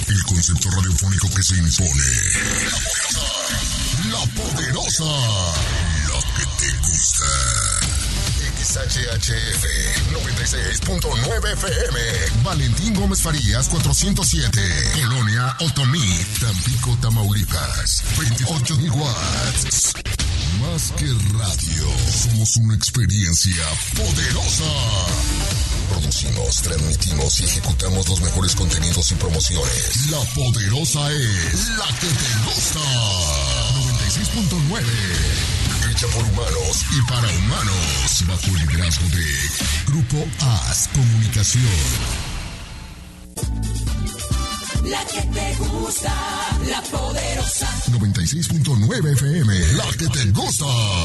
El concepto radiofónico que se impone. La poderosa. La que te gusta. XHHF 96.9 FM. Valentín Gómez Farías 407. Colonia Otomí, Tampico, Tamaulipas. 28,000 watts. Más que radio, somos una experiencia poderosa. Producimos, transmitimos y ejecutamos los mejores contenidos y promociones. La poderosa es la que te gusta. 96.9. Hecha por humanos y para humanos. Bajo el liderazgo de Grupo AS Comunicación. La que te gusta, la poderosa. 96.9 FM, la que te gusta.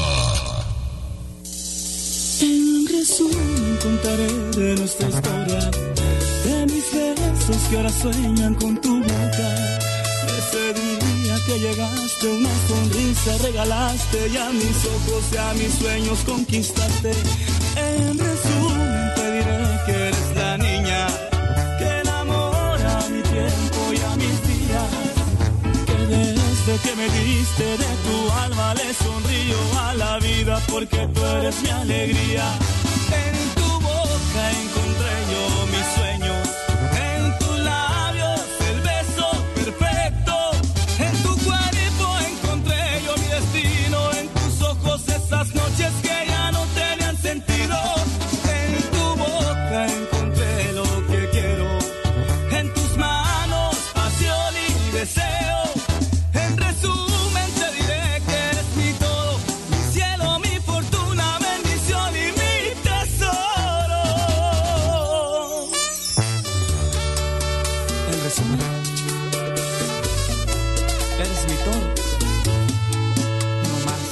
En resumen contaré de nuestra historia, de mis besos que ahora sueñan con tu boca, de ese día que llegaste, una sonrisa regalaste y a mis ojos y a mis sueños conquistaste. En resumen te diré que eres la niña que enamora a mi tiempo y a mis días, que desde que me diste de tu alma le sonrío a la vida porque tú eres mi alegría. En tu boca encontré yo mis sueños, en tus labios el beso perfecto, en tu cuerpo encontré yo mi destino, en tus ojos esas noches que ya no tenían sentido. En tu boca encontré lo que quiero, en tus manos pasión y deseo. En resumen te diré que eres mi todo, mi cielo, mi fortuna, bendición y mi tesoro. En resumen, eres mi todo, no más.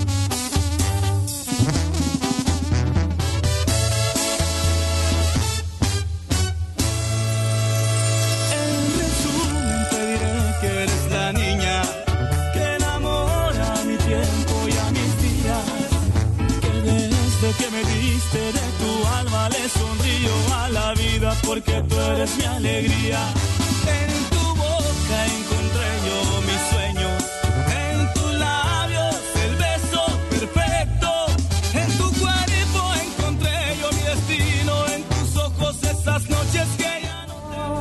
En resumen te diré que eres la niña que enamora a mi tiempo y a mis días, que desde que me diste de tu alma le sonrío a la vida porque tú eres mi alegría. En tu boca encontré yo mis sueños, en tus labios el beso perfecto, en tu cuerpo encontré yo mi destino, en tus ojos esas noches que ya no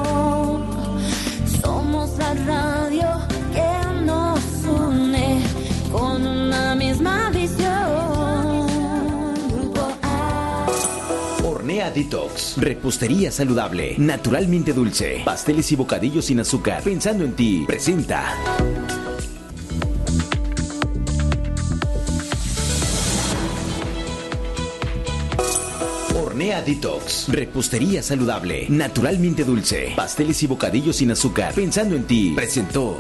Somos la radio que nos une con una misma visión. Grupo A. Hornea Detox, repostería saludable, naturalmente dulce, pasteles y bocadillos sin azúcar. Pensando en ti, presenta. Hornea Detox, repostería saludable, naturalmente dulce, pasteles y bocadillos sin azúcar. Pensando en ti, presentó.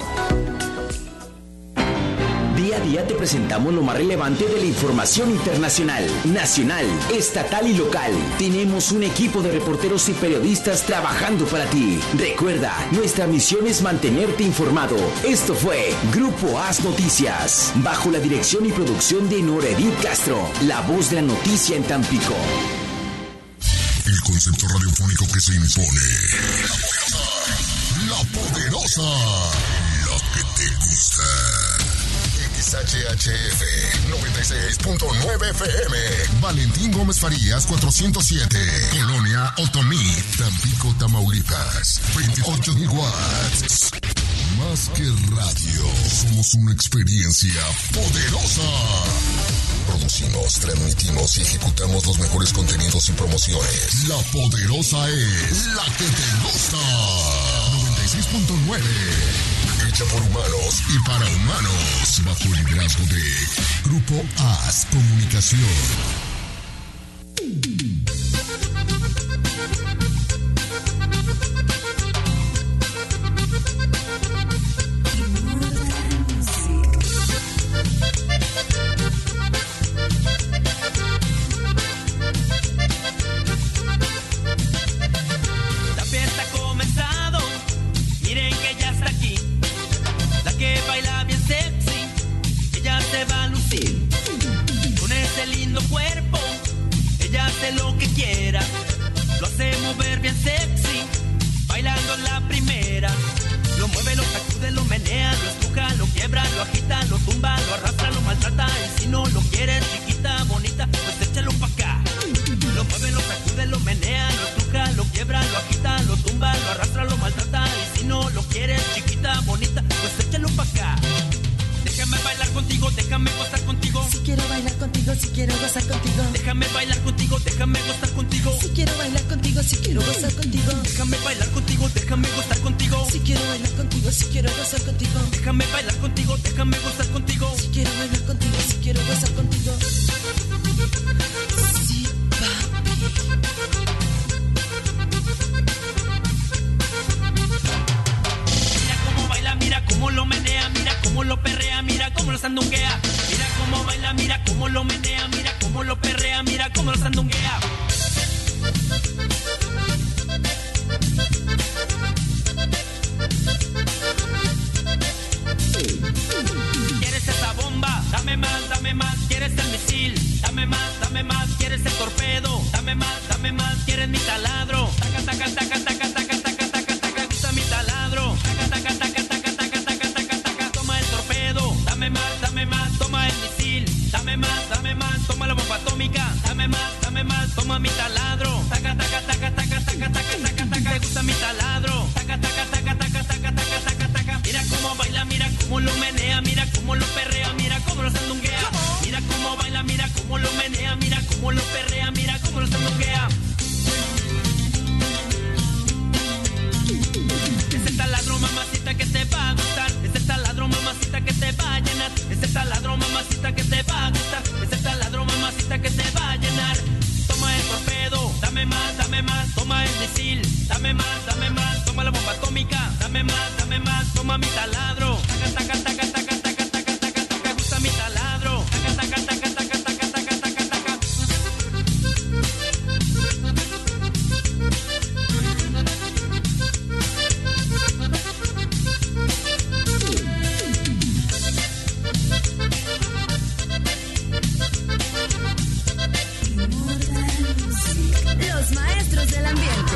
Día a día te presentamos lo más relevante de la información internacional, nacional, estatal y local. Tenemos un equipo de reporteros y periodistas trabajando para ti. Recuerda, nuestra misión es mantenerte informado. Esto fue Grupo AS Noticias, bajo la dirección y producción de Nora Edith Castro, la voz de la noticia en Tampico. El concepto radiofónico que se impone. La poderosa. La que te gusta. XHHF 96.9 FM. Valentín Gómez Farías 407. Colonia Otomí, Tampico, Tamaulipas. 28,000 watts. Más que radio, somos una experiencia poderosa. Producimos, transmitimos y ejecutamos los mejores contenidos y promociones. La poderosa es la que te gusta. 96.9. Hecha por humanos y para humanos. Bajo el liderazgo de Grupo AS Comunicación. La fiesta ha comenzado, miren que ya está aquí. La que baila bien sexy, ella se va a lucir. Con ese lindo cuerpo, ella hace lo que quiera. Lo hace mover bien sexy, bailando la primera. contigo, déjame gozar contigo. Si quiero bailar contigo, si quiero gozar contigo. Déjame bailar contigo, déjame gozar contigo. Si quiero bailar contigo, si quiero gozar contigo. Déjame bailar contigo, déjame gozar contigo. Si quiero bailar contigo, si quiero gozar contigo. Déjame bailar contigo, déjame gozar contigo. Si quiero bailar contigo, si quiero gozar contigo. Sí, papi. Mira cómo baila, mira cómo lo menea, mira cómo lo perrea, mira cómo lo sandunguea. Mira cómo baila, mira cómo lo menea, mira cómo lo perrea, mira cómo lo sandunguea. ¿Quieres esa bomba? Dame más, dame más. ¿Quieres el misil? Dame más, dame más. ¿Quieres el torpedo? Dame más, dame más. ¿Quieres mi taladro? Taca, taca, taca, taca, taca, taca, taca, taca. Gusta mi taladro. Taca, taca, taca, taca, taca, taca, taca, taca. Toma el torpedo. Dame más, dame más. Toma el misil. Dame más, dame más. Toma la bomba atómica. Dame más, dame más. Toma mi taladro. Taca, taca, taca, taca, taca, taca, taca, taca. ¿Te gusta mi taladro? Taca, taca, taca, taca, taca, taca, taca, taca. Mira cómo baila, mira cómo lo menea, mira cómo lo perrea, mira cómo lo sandunguea. Mira cómo baila, mira cómo lo menea, mira cómo lo perrea, mira cómo lo sandunguea. Es el taladro, mamacita, que te va a gustar. Es el taladro, mamacita, que te va a llenar. Es el taladro, mamacita, que te va a gustar. Es el taladro, mamacita, que te va a llenar. Toma el torpedo, dame más, dame más. Toma el misil, dame más, dame más. Toma la bomba atómica, dame más, dame más. Toma mi taladro, taca, taca, taca, taca, taca, taca, taca, taca. Gusta mi taladro, taca, taca, taca, taca, taca, taca, taca, taca. Los maestros del ambiente.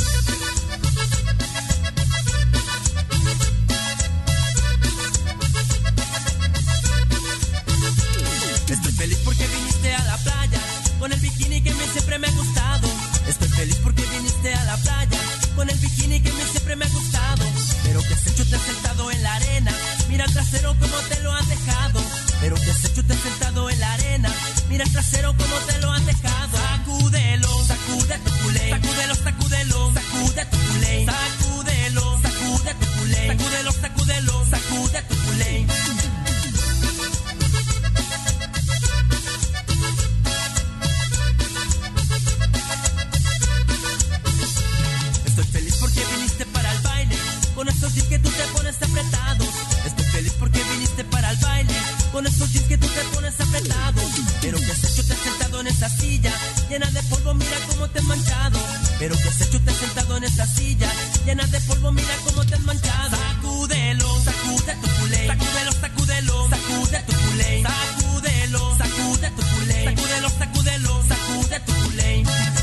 Estoy feliz porque viniste a la playa con el bikini que siempre me ha gustado. Estoy feliz porque viniste a la playa con el bikini que siempre me ha gustado. Pero que has hecho, te has sentado en la arena. Mira el trasero como te lo han dejado. Pero que has hecho, te has sentado en la arena. Mira el trasero como te lo han dejado. Sacúdelo, sacude tu culé. Sacúdelo, sacúdelo, sacude tu culé. Sacúdelo, sacude tu culé. Sacúdelo, sacúdelo, sacude tu culé. Estoy feliz porque viniste para el baile, con estos jeans que tú te pones apretados. Estoy feliz porque viniste para el baile, con estos jeans que tú te pones apretados. Pero que has hecho, te has sentado en esa silla llena de polvo, mira cómo te has manchado. Pero que has hecho, te has sentado en esa silla llena de polvo, mira cómo te has manchado. Sacúdelo, sacude tu culé. Sacúdelo, sacúdelo, sacude tu culé. Sacúdelo, sacude tu culé. Sacúdelo, sacúdelo, sacude tu culé.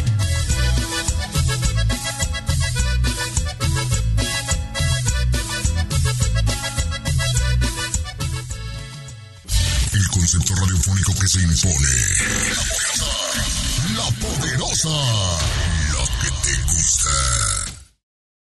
El concepto radiofónico que se impone. La poderosa. La que te gusta.